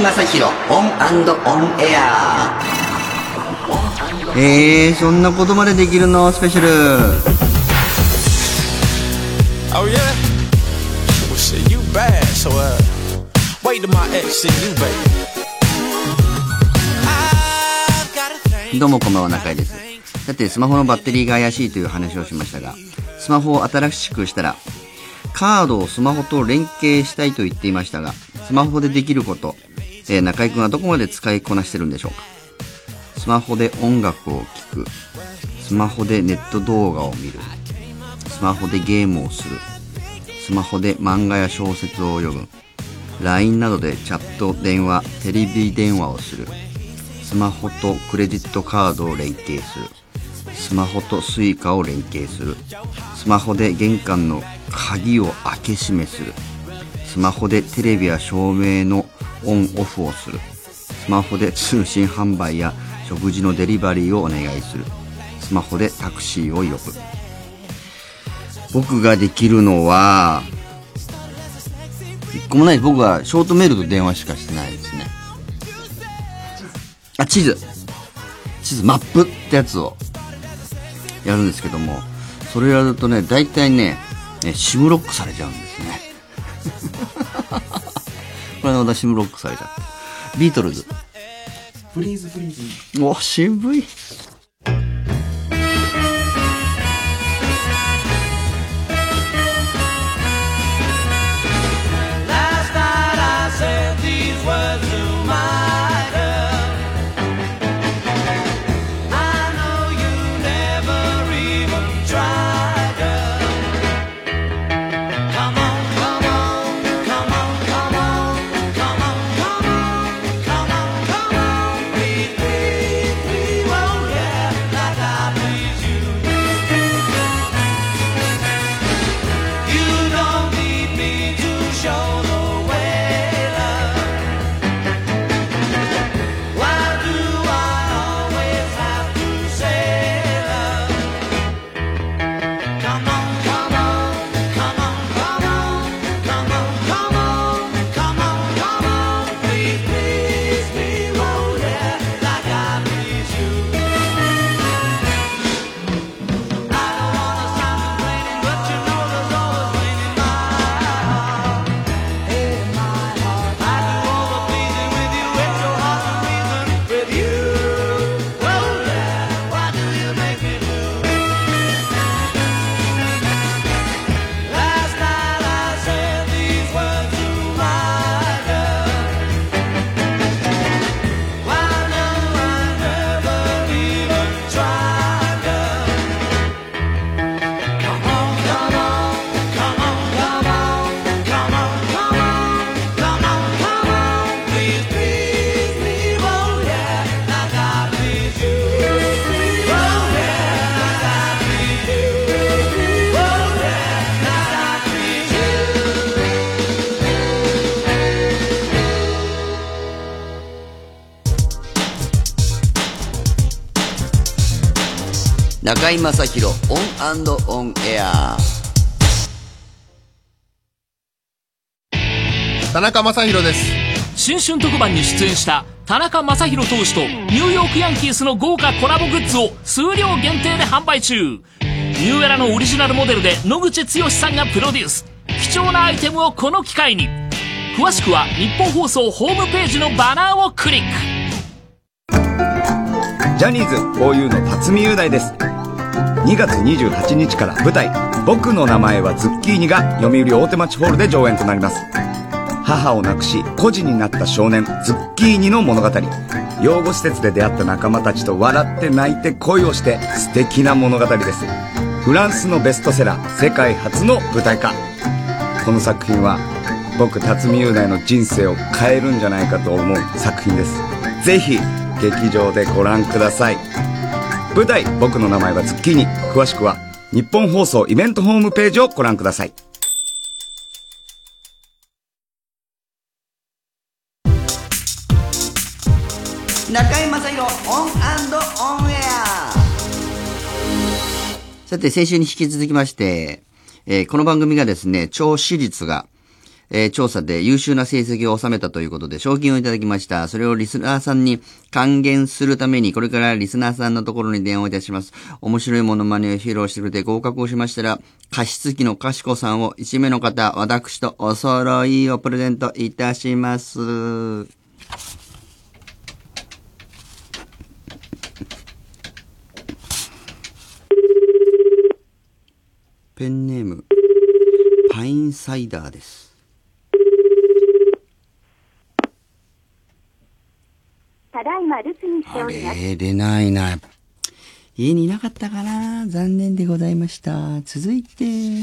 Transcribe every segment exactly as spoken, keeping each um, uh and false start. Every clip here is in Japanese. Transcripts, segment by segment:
正広オン&オンエア。 えー、そんなことまでできるのスペシャル。 Oh yeah? Well shit, you bad, so uh wait till my ex see you, baby. どうもこんばんは、中井です。さて、スマホのバッテリーが怪しいという話をしましたが、スマホを新しくしたらカードをスマホと連携したいと言っていましたが、スマホでできること、えー、中井くんはどこまで使いこなしてるんでしょうか。スマホで音楽を聴く、スマホでネット動画を見る、スマホでゲームをする、スマホで漫画や小説を読む、 ライン などでチャット、電話、テレビ電話をする、スマホとクレジットカードを連携する、スマホとスイカを連携する、スマホで玄関の鍵を開け閉めする、スマホでテレビや照明のオンオフをする、スマホで通信販売や食事のデリバリーをお願いする、スマホでタクシーを呼ぶ。僕ができるのは一個もない。僕はショートメールと電話しかしてないですね。あ、地図地図マップってやつをやるんですけども、それやるとね、大体ねシムロックされちゃうんですね。これの私シムロックされちゃって。ビートルズフリーズフリーズ。 お、渋い。中井正広オン&オンエア。 田中正広です。 新春特番に出演した田中正広投手とニューヨークヤンキースの豪華コラボグッズを数量限定で販売中。ニューエラのオリジナルモデルで野口剛さんがプロデュース。貴重なアイテムをこの機会に。詳しくは日本放送ホームページのバナーをクリック。 ジャニーズ フォーユー の辰巳雄大です。にがつにじゅうはちにちから舞台「僕の名前はズッキーニ」が読売大手町ホールで上演となります。母を亡くし孤児になった少年ズッキーニの物語。養護施設で出会った仲間たちと笑って泣いて恋をして素敵な物語です。フランスのベストセラー、世界初の舞台化。この作品は僕辰巳雄大の人生を変えるんじゃないかと思う作品です。ぜひ劇場でご覧ください。舞台「僕の名前はズッキーニ」、詳しくは日本放送イベントホームページをご覧ください。 中井正広オン&オンエア。 さて、先週に引き続きまして、えー、この番組がですね、聴取率がえー、調査で優秀な成績を収めたということで賞金をいただきました。それをリスナーさんに還元するために、これからリスナーさんのところに電話いたします。面白いモノマネを披露してくれて合格をしましたら、加湿器のかしこさんをいち名の方、私とお揃いをプレゼントいたします。ペンネーム、パインサイダーです。 ただいま留守にしております。 あれ、出ないな。家にいなかったかな。残念でございました。続いて。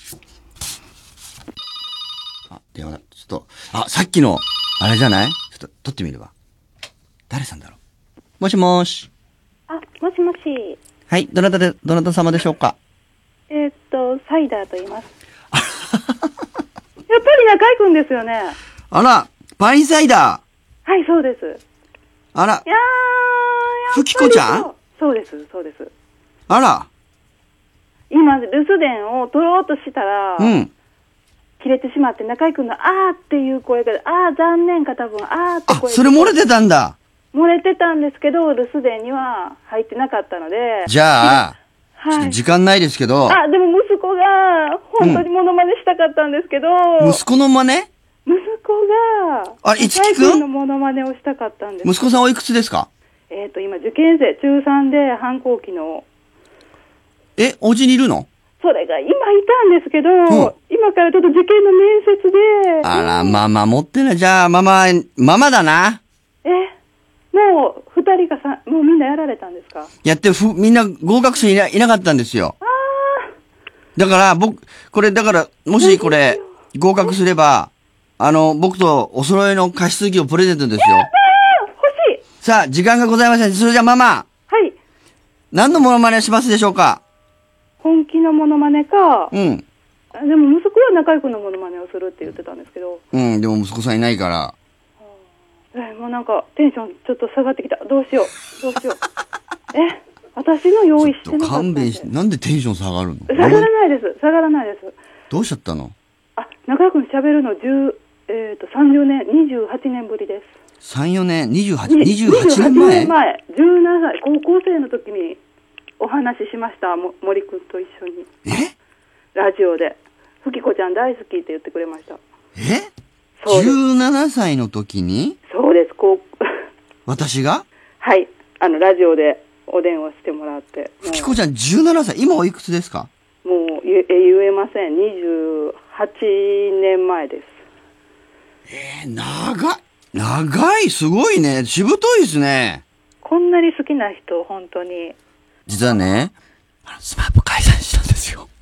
あ、電話だ。ちょっと、あ、さっきの、あれじゃない？ちょっと、取ってみれば。誰さんだろう。もしもーし。 あ、もしもし。 はい、どなたで、どなた様でしょうか。 えー、っと、サイダーと言います。やっぱり中井くんですよね。 あら、パインサイダー。はい、そうです。 あら、 いやー、 ふきこちゃん？ そうです、そうです。 あら。 今、留守電を取ろうとしたら、 うん。 切れてしまって、中井くんのあーっていう声が、あー残念か多分、あーって声が。 あ、それ漏れてたんだ。 漏れてたんですけど、留守電には入ってなかったので。 じゃあ、 はい、 ちょっと時間ないですけど。 あ、でも息子が、本当にモノマネしたかったんですけど。 うん、息子の真似？ 息子が、 あ、いつきくんのモノマネをしたかったんです。 息子さんおいくつですか？ えっと、今、受験生、中さんで反抗期の。 え、お家にいるの？ それが今いたんですけど、うん、今からちょっと受験の面接で。 あら、ママ持ってない。じゃあ、ママ、ママだな。 え、もう、二人がさ、もうみんなやられたんですか？ やって、ふ、みんな合格者いな、いなかったんですよ。 ああ。だから、僕、これ、だから、もしこれ、合格すれば、あの、僕とお揃いの加湿器をプレゼントですよ。 欲しい。 さあ、時間がございません。それじゃあ、ママ。 はい。 何のモノマネをしますでしょうか？ 本気のモノマネか。 うん。 でも息子は中井くんのモノマネをするって言ってたんですけど。 うん、でも息子さんいないから。 え、もうなんかテンションちょっと下がってきた。どうしよう。どうしよう。え、私の用意してなかったんで。 勘弁して、なんでテンション下がるの？ 下がらないです。下がらないです。 どうしちゃったの？ あ、中井くん喋るのじゅう、えっと、さんじゅうねん、にじゅうはちねんぶりです。 さん、よねん、にじゅうはち、にじゅうはちねんまえ？ にじゅうはちねんまえ、じゅうななさい、高校生の時にお話ししました。も森くんと一緒に。 え？ ラジオで。ふきこちゃん大好きって言ってくれました。 え？じゅうななさいの時に？ そうです、こう。 私が？ はい。あの、ラジオでお電話してもらって。 ふきこちゃんじゅうななさい。今おいくつですか？ もう言え、言えません。にじゅうはちねんまえです。 えー、長い。長い。すごいね。しぶといですね。 こんなに好きな人、本当に。 実はね、スマップ解散したんですよ。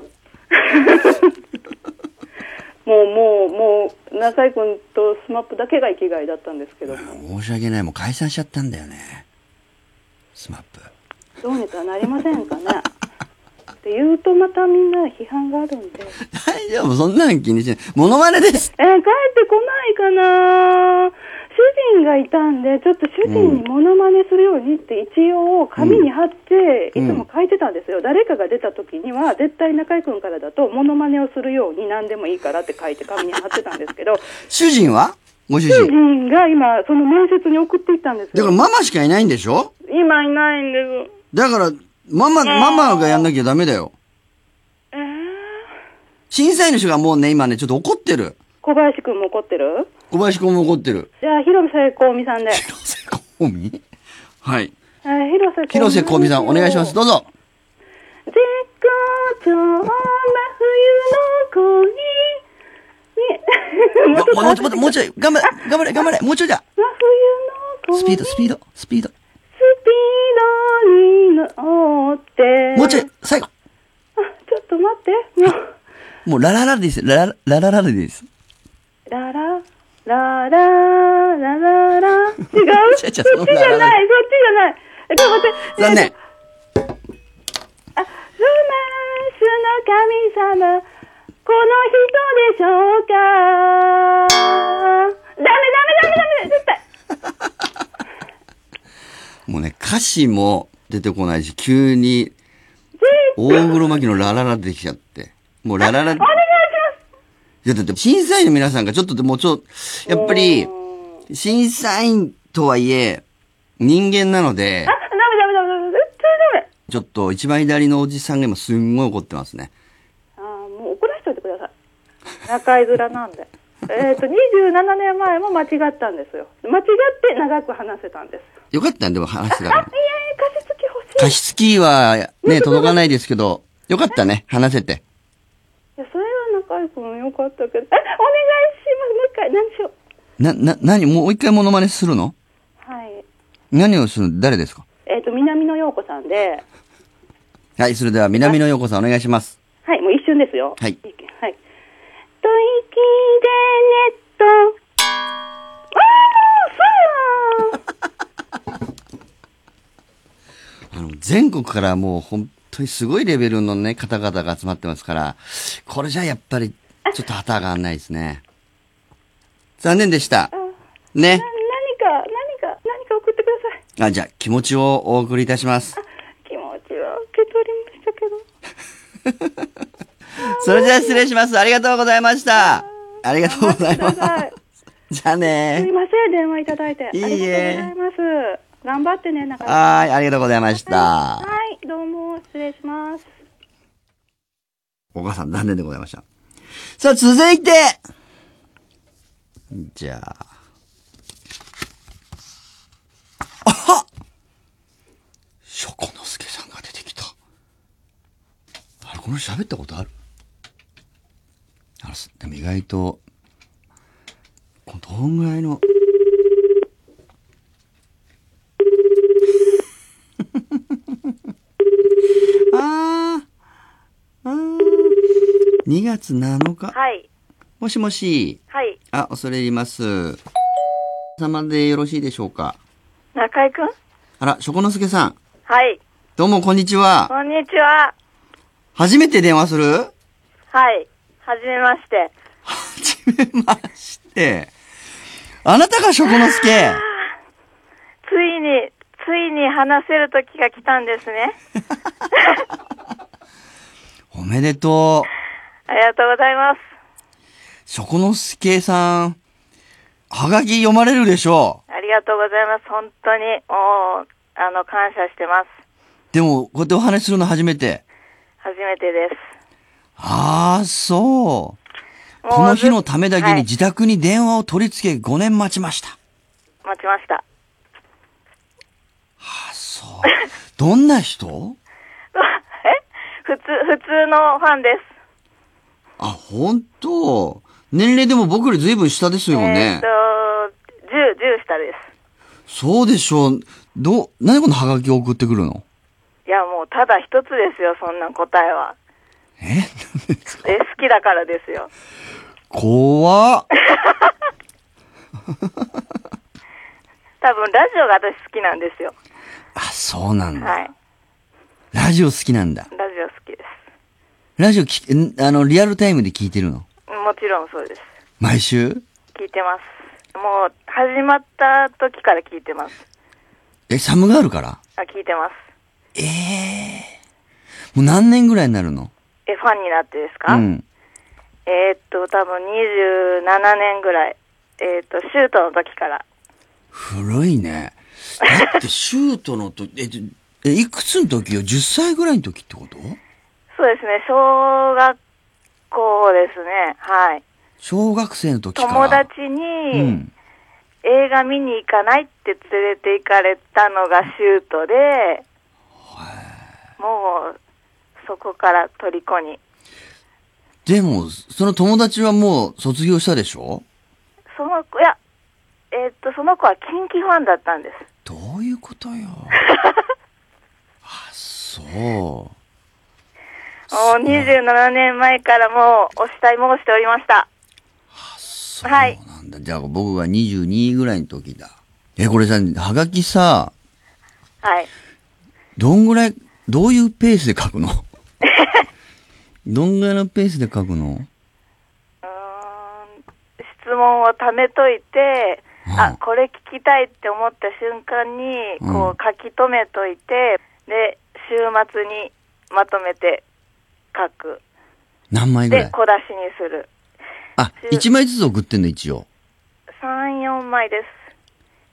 もう、もう、もう、中井くんとスマップだけが生きがいだったんですけども。 申し訳ない。もう解散しちゃったんだよね。スマップ。 どうにかなりませんかね。って言うとまたみんな批判があるんで。 大丈夫、そんなの気にしない。モノマネです。 えー、帰ってこないかな。主人がいたんで、ちょっと主人にモノマネするようにって一応紙に貼って、いつも書いてたんですよ。うん、誰かが出た時には、絶対中井くんからだと、モノマネをするように何でもいいからって書いて紙に貼ってたんですけど。 主人は？ご主人。 主人が今、その面接に送っていったんですよ。 だからママしかいないんでしょ？ 今いないんです。 だから、ママ、ママがやんなきゃダメだよ。 えー、 審査員の人がもうね、今ね、ちょっと怒ってる。 小林くんも怒ってる？ 小林くんも怒ってる。 じゃあ、広瀬香美さんで。 広瀬香美？はい。 えー、広瀬香美。 広瀬香美さん、お願いします。どうぞ。 絶好調な冬の恋に。 もう、もうちょい、もうちょい、頑張れ、頑張れ、頑張れ、もうちょいだ。 真冬の恋。スピード、スピード、スピード。スピードに乗って。 もうちょい、最後。 あ、ちょっと待って。もう、もうラララでいいです。ラララララでいいです。 ララ、ララ、ラララ。違うそっちじゃない、そっちじゃない。え、ちょっと待って。 残念。 あ、ロマンスの神様、この人でしょうか。ダメダメダメダメ絶対。 もうね、歌詞も出てこないし、急に、大黒摩季のラララ出てきちゃって。もうラララ。お願いします。 いや、だって審査員の皆さんがちょっとでもうちょっと、やっぱり、審査員とはいえ、人間なので、 あ、ダメダメダメダメ、絶対ダメ。 ちょっと一番左のおじさんが今すんごい怒ってますね。 ああ、もう怒らしといてください。中居面なんで。えっと、にじゅうななねんまえも間違ったんですよ。間違って長く話せたんです。 よかったんでも話してたかあ、 ら。 いやいや、加湿器欲しい。 加湿器はね、届かないですけど、よかったね、話せて。 いや、それは中居君よかったけど。え、お願いします。もう一回、何しよう。 な、な、なに、もう一回モノマネするの？ はい。 何をするの？誰ですか？ えっと、南野陽子さんで。 はい、それでは南野陽子さんお願いします。 はい、もう一瞬ですよ。 はい。 はい。吐息でネット。ああ、そうやあの、全国からもう本当にすごいレベルのね、方々が集まってますから、これじゃやっぱり、ちょっと旗が上がんないですね。残念でした。ね。 な何か、何か、何か送ってください。 あ、じゃあ、気持ちをお送りいたします。 気持ちは受け取りましたけど。 それじゃあ失礼します。ありがとうございました。ありがとうございます。じゃあね。 すいません、電話いただいて。 いいえ。 ありがとうございます。頑張ってね、中はーい、ありがとうございました。 はい、はい、どうも、失礼します。 お母さん、残念でございました。さあ、続いてじゃあ。あはっしょこのすけさんが出てきた。あれ、この人喋ったことある？あれ、でも意外と、このどんぐらいの、あー、あー、にがつなのか。 はい。 もしもし。 はい。 あ、恐れ入ります。様でよろしいでしょうか。 中井くん？ あら、しょこのすけさん。 はい。 どうも、こんにちは。 こんにちは。 初めて電話する？ はい。はじめまして。 はじめまして。あなたがしょこのすけ。 ついに、ついに話せる時が来たんですね。 おめでとう。ありがとうございます。 しょこのすけさん、はがき読まれるでしょう。 ありがとうございます。本当に、もう、あの、感謝してます。 でも、こうやってお話しするの初めて。 初めてです。 ああ、そう。この日のためだけに自宅に電話を取り付けごねん待ちました。 待ちました。 ああ、そう。どんな人？ え？普通、普通のファンです。 あ、ほんと？年齢でも僕よりずいぶん下ですよね。 えーっと、じゅう、じゅう下です。 そうでしょう。どう、何このハガキを送ってくるの？ いや、もうただ一つですよ、そんな答えは。 え？ え、好きだからですよ。 怖っ。 多分、ラジオが私好きなんですよ。 あ、そうなんだ。 はい。 ラジオ好きなんだ。 ラジオ好きです。 ラジオき、あの、リアルタイムで聞いてるの？ もちろんそうです。 毎週？ 聞いてます。もう、始まった時から聞いてます。 え、サムガールから？ あ、聞いてます。 ええー。もう何年ぐらいになるの？ え、ファンになってですか？ うん。 えー、っと、多分にじゅうななねんぐらい。えー、っと、シュートの時から。 古いね。だってシュートの時、え、え、いくつの時よ？ じゅっ 歳ぐらいの時ってこと？ そうですね、小学校ですね。はい。 小学生の時から。 友達に、うん、映画見に行かないって連れて行かれたのがシュートで、もう、そこから虜に。 でも、その友達はもう卒業したでしょ？ その子、いや、えー、っと、その子はキンキファンだったんです。 どういうことよ。あ、そう。もうにじゅうななねんまえからもうお慕い申しておりました。 あ、そうなんだ。はい、じゃあ僕がにじゅうにぐらいの時だ。え、これさ、はがきさ、 はい。 どんぐらい、どういうペースで書くの？どんぐらいのペースで書くの？うーん、 質問を貯めといて、うん、あ、これ聞きたいって思った瞬間に、こう書き留めといて、うん、で、週末にまとめて書く。 何枚ぐらい？ で、小出しにする。 あ、いちまいずつ送ってんの一応。 さん、よんまいです。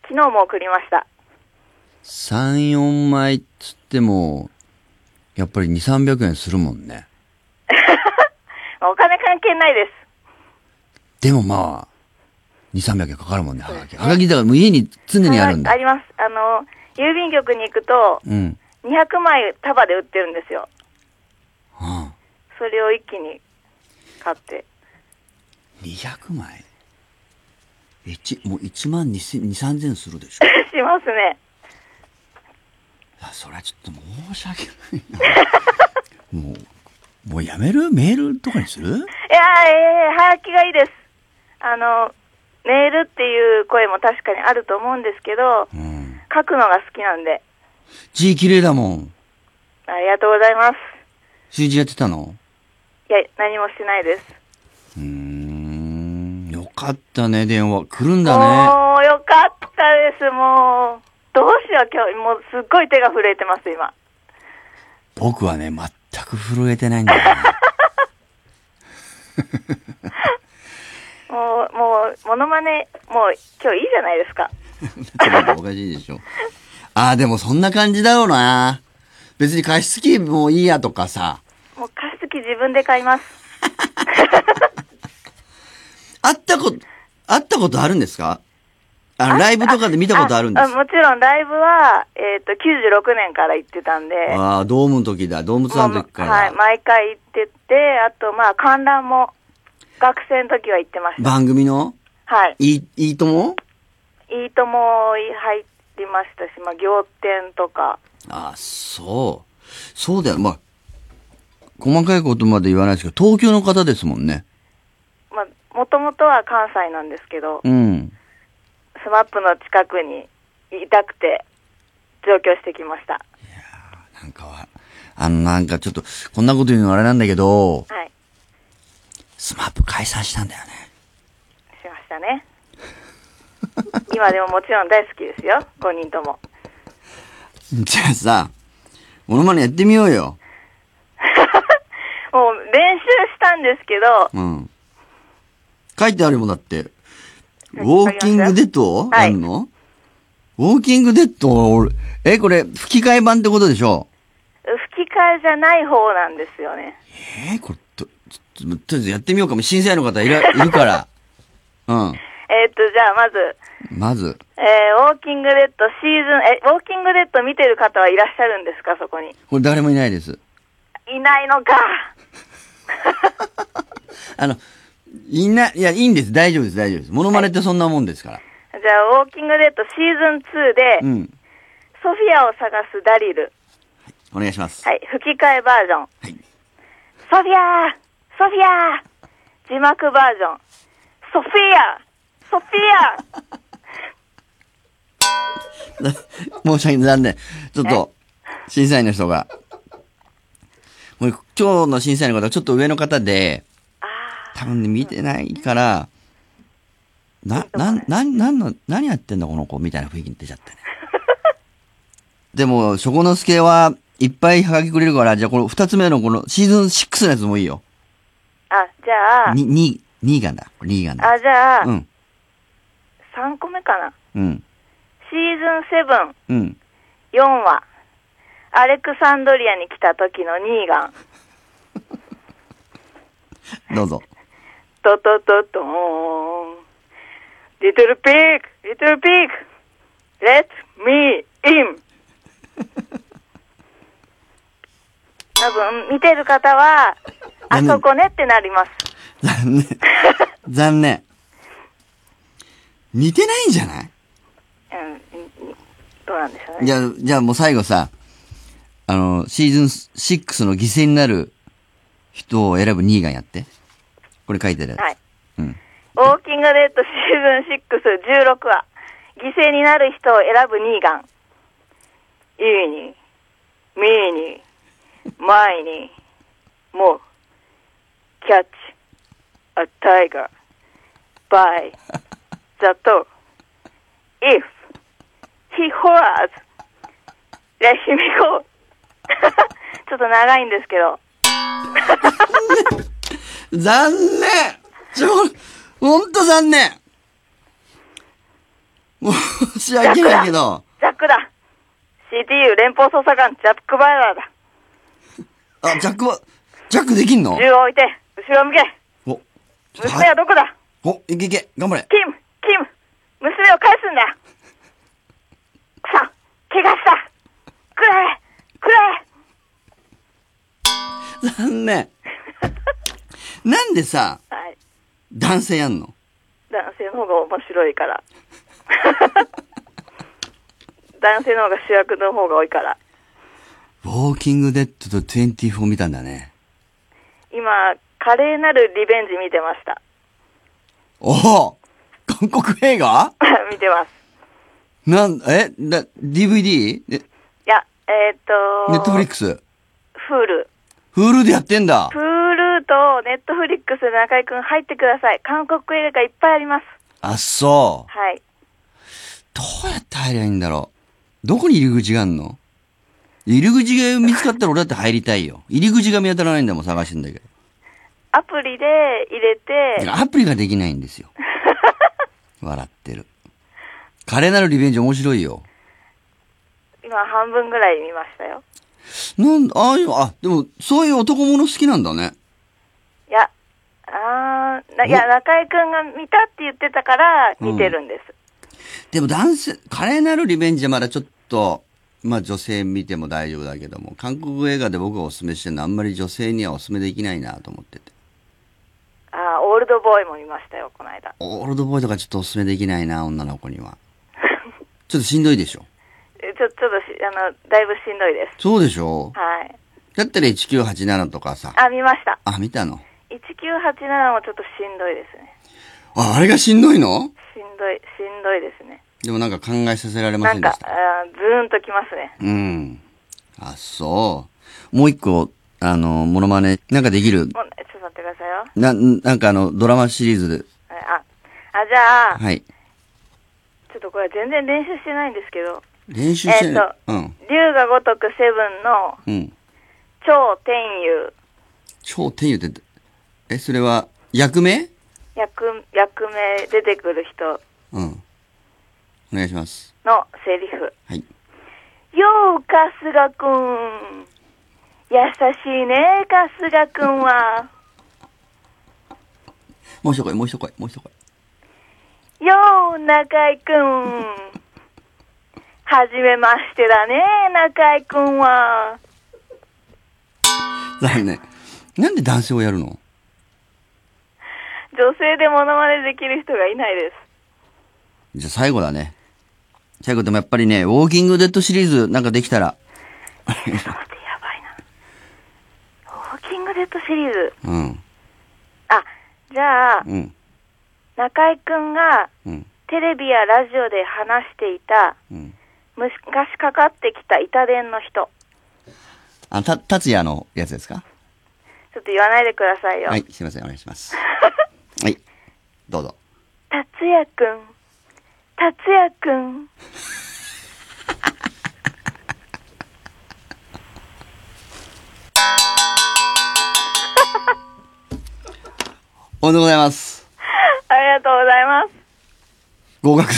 昨日も送りました。 さん、よんまいっつっても、やっぱりに、さんびゃくえんするもんね。 お金関係ないです。 でもまあ、に、さんびゃくえんかかるもんね、はがき。はがきだからもう家に常にあるんだ。 あります。あの、郵便局に行くと、うん、にひゃくまい束で売ってるんですよ。はあ、それを一気に買って。 にひゃくまいえ、ち、もういちまんにせん、に、さんぜんするでしょ。 しますね。 いや、それはちょっと申し訳ないな。もう、もうやめる？メールとかにする？いや、 ええー、はがきがいいです。あの、メールっていう声も確かにあると思うんですけど、うん、書くのが好きなんで。 字綺麗だもん。 ありがとうございます。 習字やってたの？ いや、何もしてないです。 うーん、よかったね、電話。来るんだね。 もう、よかったです、もう。どうしよう、今日、もうすっごい手が震えてます、今。 僕はね、全く震えてないんだよね。 もう、もう、モノマネ、もう、今日いいじゃないですか。 ちょっとおかしいでしょ。ああ、でもそんな感じだろうな。別に加湿器もいいやとかさ。 もう加湿器自分で買います。 会ったこと、会ったことあるんですか？あの、ライブとかで見たことあるんですか？ もちろん、ライブは、えっと、きゅうじゅうろくねんから行ってたんで。 ああ、ドームの時だ。ドームツアーの時から。 はい、毎回行ってて、あと、まあ、観覧も、学生の時は行ってました。 番組の？ はい。 いい、いいとも？ いいとも入りましたし、まあ、仰天とか。 ああ、そう。そうだよ。まあ、細かいことまで言わないですけど、東京の方ですもんね。 まあ、もともとは関西なんですけど、 うん。 スマップの近くにいたくて、上京してきました。いやー、なんかは、あの、なんかちょっと、こんなこと言うのあれなんだけど、はい。スマップ解散したんだよね。 しましたね。今でももちろん大好きですよ、ごにんとも。 じゃあさ、モノマネやってみようよ。 もう練習したんですけど、うん。 書いてあるもんだって。ウォーキングデッドあんの、はい、ウォーキングデッド、え、これ、吹き替え版ってことでしょ？ 吹き替えじゃない方なんですよね。 えー、これ、と、とりあえずやってみようかも。審査員の方いら、いるから。うん。 えっと、じゃあ、まず。 まず。 えー、ウォーキングデッドシーズン、え、ウォーキングデッド見てる方はいらっしゃるんですか、そこに。 これ誰もいないです。 いないのか。 あの、いな、いや、いいんです。大丈夫です、大丈夫です。モノマネってそんなもんですから。はい、 じゃあ、ウォーキングデッドシーズンツーで、うん、ソフィアを探すダリル。 はい、お願いします。 はい、吹き替えバージョン。はい。ソフィアソフィア字幕バージョン。ソフィアソフィア申し訳残念。ちょっと、審査員の人が。もう今日の審査員の方はちょっと上の方で、多分ね、見てないから、な、な、な、なんの、何やってんだこの子みたいな雰囲気に出ちゃってね。でも、しょこのすけはいっぱいはがきくれるから、じゃあこの二つ目のこのシーズンシックスのやつもいいよ。 あ、じゃあ。 に、に、にがんだ。にがんだ。 あ、じゃあ。 うん。 さんこめかな。 うん。 シーズンセブン。 うん。 よんわ。アレクサンドリアに来た時のニーガン。 どうぞ。 トトトトーン。リトルピーク、リトルピーク、let me in。多分見てる方は、あそこねってなります。 残念。残念。似てないんじゃない？ うん、どうなんでしょうね。 じゃあ、じゃあもう最後さ、あの、シーズンシックスの犠牲になる人を選ぶニーガンやって。これ書いてある。 はい。 うん。 ウォーキングデッドシーズンシックスじゅうろくわ。犠牲になる人を選ぶニーガン。いいに、みーに、前に、もう、キャッチ、a tiger, by the door. If he holds, let him go. ちょっと長いんですけど。 残念ちょ、ほんと残念。申し訳ないけど。 ジャックだ。シーティーユー 連邦捜査官、ジャックバイラーだ。 あ、ジャックは、ジャックできんの？ 銃を置いて、後ろ向け。 お、 娘はどこだ？ お、いけいけ、頑張れ。 キム、キム、娘を返すんだ。くそ、怪我した。くれ、くれ。 残念。なんでさ、 はい、 男性やんの？ 男性の方が面白いから。男性の方が主役の方が多いから。 ウォーキングデッドとにじゅうよん見たんだね。 今、華麗なるリベンジ見てました。 おお、韓国映画？ 見てます。 なん、えだ、ディーブイディー？ いや、えー、っと、 ネットフリックス。 フール。 フールでやってんだ。 フールとネットフリックスで中井くん入ってください。韓国映画がいっぱいあります。 あ、そう。 はい。 どうやって入ればいいんだろう。どこに入り口があんの？入り口が見つかったら俺だって入りたいよ。入り口が見当たらないんだもん、探してんだけど。 アプリで入れて。 アプリができないんですよ。笑ってる。華麗なるリベンジ面白いよ。 今半分ぐらい見ましたよ。 なんだ、ああいう、あ、でも、そういう男物好きなんだね。 いや、あー、いや、中井くんが見たって言ってたから見てるんです。 うん、でも男性、華麗なるリベンジはまだちょっと、まあ女性見ても大丈夫だけども、韓国映画で僕がお勧めしてるのはあんまり女性にはお勧めできないなと思ってて。 ああ、オールドボーイも見ましたよ、この間。 オールドボーイとかちょっとお勧めできないな、女の子には。ちょっとしんどいでしょ。 ちょ、ちょっとし、あの、だいぶしんどいです。 そうでしょ？ はい。 だったらせんきゅうひゃくはちじゅうななとかさ。 あ、見ました。 あ、見たの？ せんきゅうひゃくはちじゅうななもちょっとしんどいですね。 あ、あれがしんどいの？ しんどい、しんどいですね。 でもなんか考えさせられませんでした。 なんか、あ、ズーンときますね。 うん。あ、そう。もう一個、あの、モノマネ、なんかできる？ もう、ちょっと待ってくださいよ。 な、なんかあの、ドラマシリーズで。 あ、あ、じゃあ、 はい。 ちょっとこれ全然練習してないんですけど。 練習してない？ えっと、 うん。 龍が如くセブンの、 うん。 超天佑。 超天佑って、え、それは、役名？ 役、役名出てくる人。 うん。お願いします。 のセリフ。 はい。 よう、春日くん。優しいね、春日くんは。 もう一声、もう一声、もう一声。 よう、中井くん。はじめましてだね、中井くんは。 残念。なんで男性をやるの？ 女性でモノマネできる人がいないです。 じゃあ最後だね。最後でもやっぱりね、ウォーキングデッドシリーズなんかできたら。 ちょっと待って、やばいな。ウォーキングデッドシリーズ。 うん。 あ、じゃあ、 うん、 中井くんが、うん、テレビやラジオで話していた、うん、昔かかってきた板伝の人。 あ、た、達也のやつですか？ ちょっと言わないでくださいよ。 はい、すいません、お願いします。はい、どうぞ。 達也くん、達也くん。 おめでとうございます。 ありがとうございます。 合格です。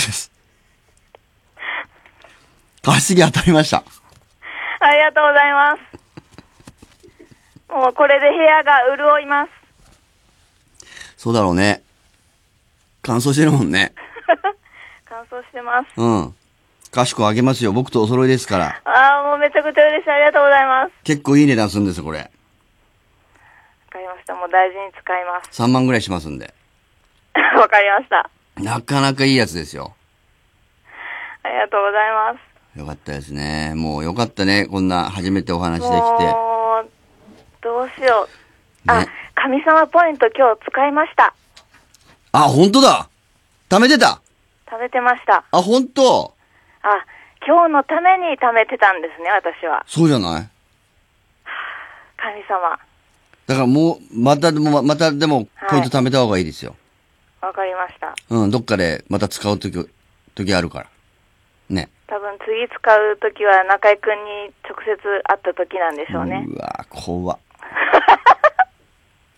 貸し木当たりました。 ありがとうございます。もうこれで部屋が潤います。 そうだろうね。乾燥してるもんね。 乾燥してます。 うん。賢くあげますよ。僕とお揃いですから。 ああ、もうめちゃくちゃ嬉しい。ありがとうございます。 結構いい値段するんですよ、これ。 わかりました。もう大事に使います。 さんまんぐらいしますんで。 わかりました。 なかなかいいやつですよ。 ありがとうございます。 よかったですね。もうよかったね。こんな初めてお話できて。 もう、どうしよう。ね、あ、神様ポイント今日使いました。 あ、本当だ。貯めてた。 貯めてました。 あ、本当。 あ、今日のために貯めてたんですね、私は。 そうじゃない？ 神様。 だからもう、またでも、またでも、ポイント貯めた方がいいですよ。 わ、はい、かりました。 うん、どっかでまた使うとき、時あるから。ね。 多分次使うときは中井くんに直接会ったときなんでしょうね。 うわぁ、怖っ。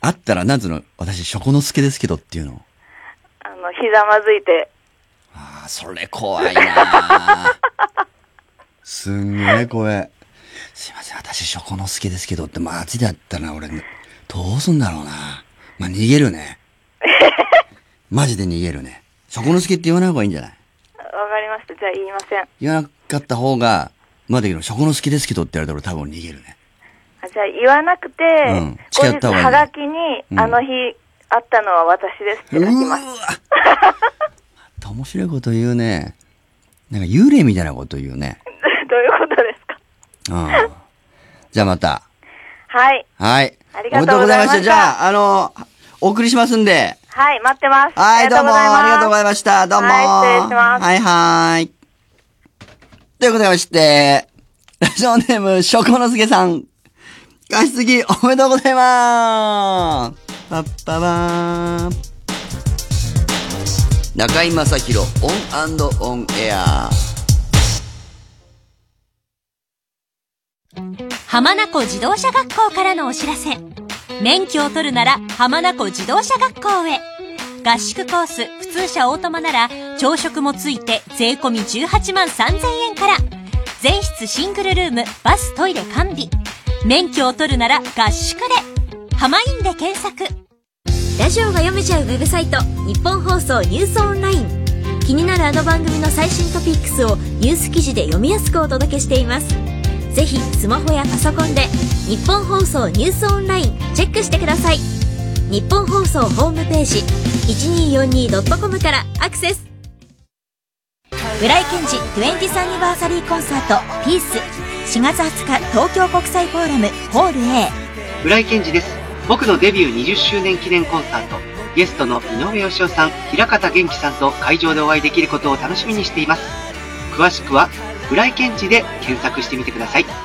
あったら、なんつうの、私、ショコノスケですけどっていうの。 あの、ひざまずいて。 ああ、それ怖いなすんげえ怖い。すいません、私、ショコノスケですけどって、マジだったら俺、どうすんだろうな。まあ、逃げるね。マジで逃げるね。ショコノスケって言わない方がいいんじゃない？ わかりました。じゃあ言いません。 言わなかった方が、まあだけど、ショコノスケですけどって言われたら俺多分逃げるね。 あ、じゃあ言わなくて、うん、後日はがきに、うん、あの日あったのは私ですって書きます。うわ面白いこと言うね。なんか幽霊みたいなこと言うね。 どういうことですか？ うん。じゃあまた。 はい。 はい。 ありがとうございました。 じゃあ、あの、お送りしますんで。 はい、待ってます。 はい、どうもありがとうございました。どうも。 はい、失礼します。 はいはい。ということでまして、ラジオネーム、ショコノスケさん。加湿器おめでとうございまーす。パッパバーン。中井正広オン&オンエア。 浜名湖自動車学校からのお知らせ。免許を取るなら浜名湖自動車学校へ。合宿コース普通車オートマなら朝食もついて税込みじゅうはちまんさんぜんえんから。全室シングルルーム、バストイレ完備。免許を取るなら合宿で。浜インで検索。ラジオが読めちゃうウェブサイト、日本放送ニュースオンライン。気になるあの番組の最新トピックスをニュース記事で読みやすくお届けしています。ぜひスマホやパソコンで日本放送ニュースオンラインチェックしてください。日本放送ホームページ いちにーよんにードットコム からアクセス。浦井健二にじゅうアニバーサリーコンサートピースしがつはつか東京国際フォーラムホール A。 浦井健二です。僕のデビューにじゅっしゅうねん記念コンサート、ゲストの井上芳雄さん、平方元気さんと会場でお会いできることを楽しみにしています。詳しくは浦井健二で検索してみてください。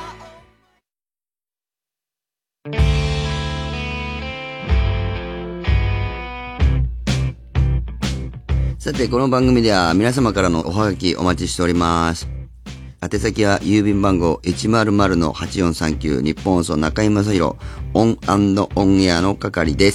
さて、この番組では皆様からのおはがきお待ちしております。宛先は郵便番号 いちまるまるのはちよんさんきゅう 日本放送中井正広オン&オンエアの係です。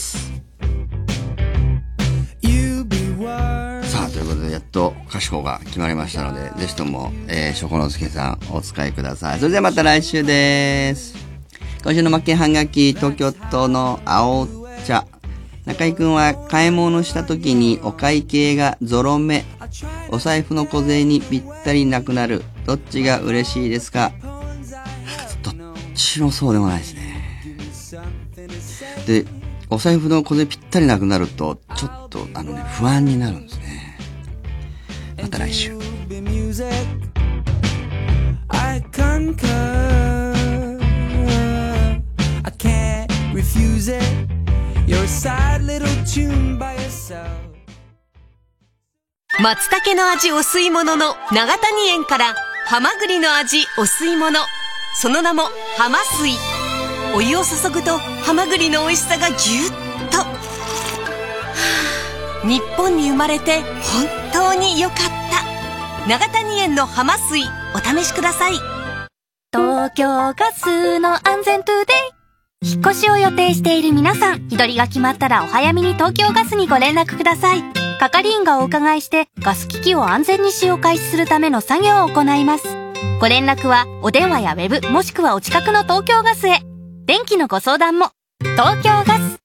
さあ、ということでやっと歌詞法が決まりましたので、ぜひとも、えー、ショコノスケさんお使いください。それではまた来週です。今週の負けはがき、東京都の青茶。中井くんは買い物した時にお会計がゾロ目、お財布の小銭にぴったりなくなる。どっちが嬉しいですか？どっちもそうでもないですね。で、お財布の小銭ぴったりなくなると、ちょっとあのね、不安になるんですね。また来週。I concur. I can't refuse it. You're a sad little tune by yourself. 松茸の味お吸い物の長谷園からハマグリの味お吸い物、その名もハマスイ。お湯を注ぐとハマグリの美味しさがぎゅっと、はあ、日本に生まれて本当に良かった。長谷園のハマスイ、お試しください。 東京ガスの安全トゥデイ。引っ越しを予定している皆さん、日取りが決まったらお早めに東京ガスにご連絡ください。係員がお伺いしてガス機器を安全に使用開始するための作業を行います。ご連絡はお電話やウェブもしくはお近くの東京ガスへ。電気のご相談も東京ガス。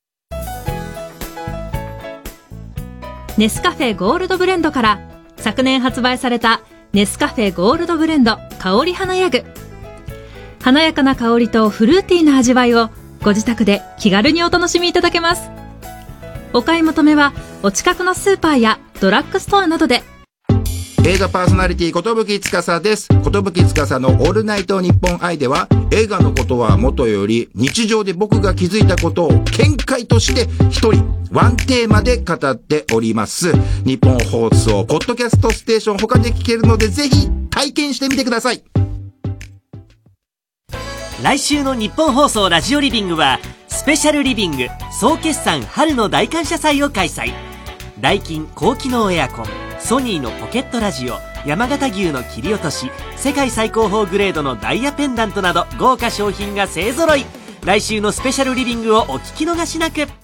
ネスカフェゴールドブレンドから昨年発売されたネスカフェゴールドブレンド香り華やぐ。華やかな香りとフルーティーな味わいをご自宅で気軽にお楽しみいただけます。お買い求めはお近くのスーパーやドラッグストアなどで。 映画パーソナリティ寿司です。寿司のオールナイトニッポン愛では、映画のことはもとより日常で僕が気づいたことを見解として一人ワンテーマで語っております。日本放送ポッドキャストステーション他で聞けるので、ぜひ体験してみてください。 来週の日本放送ラジオリビングはスペシャルリビング総決算春の大感謝祭を開催。ダイキン高機能エアコン、ソニーのポケットラジオ、山形牛の切り落とし、世界最高峰グレードのダイヤペンダントなど豪華商品が勢ぞろい。来週のスペシャルリビングをお聞き逃しなく。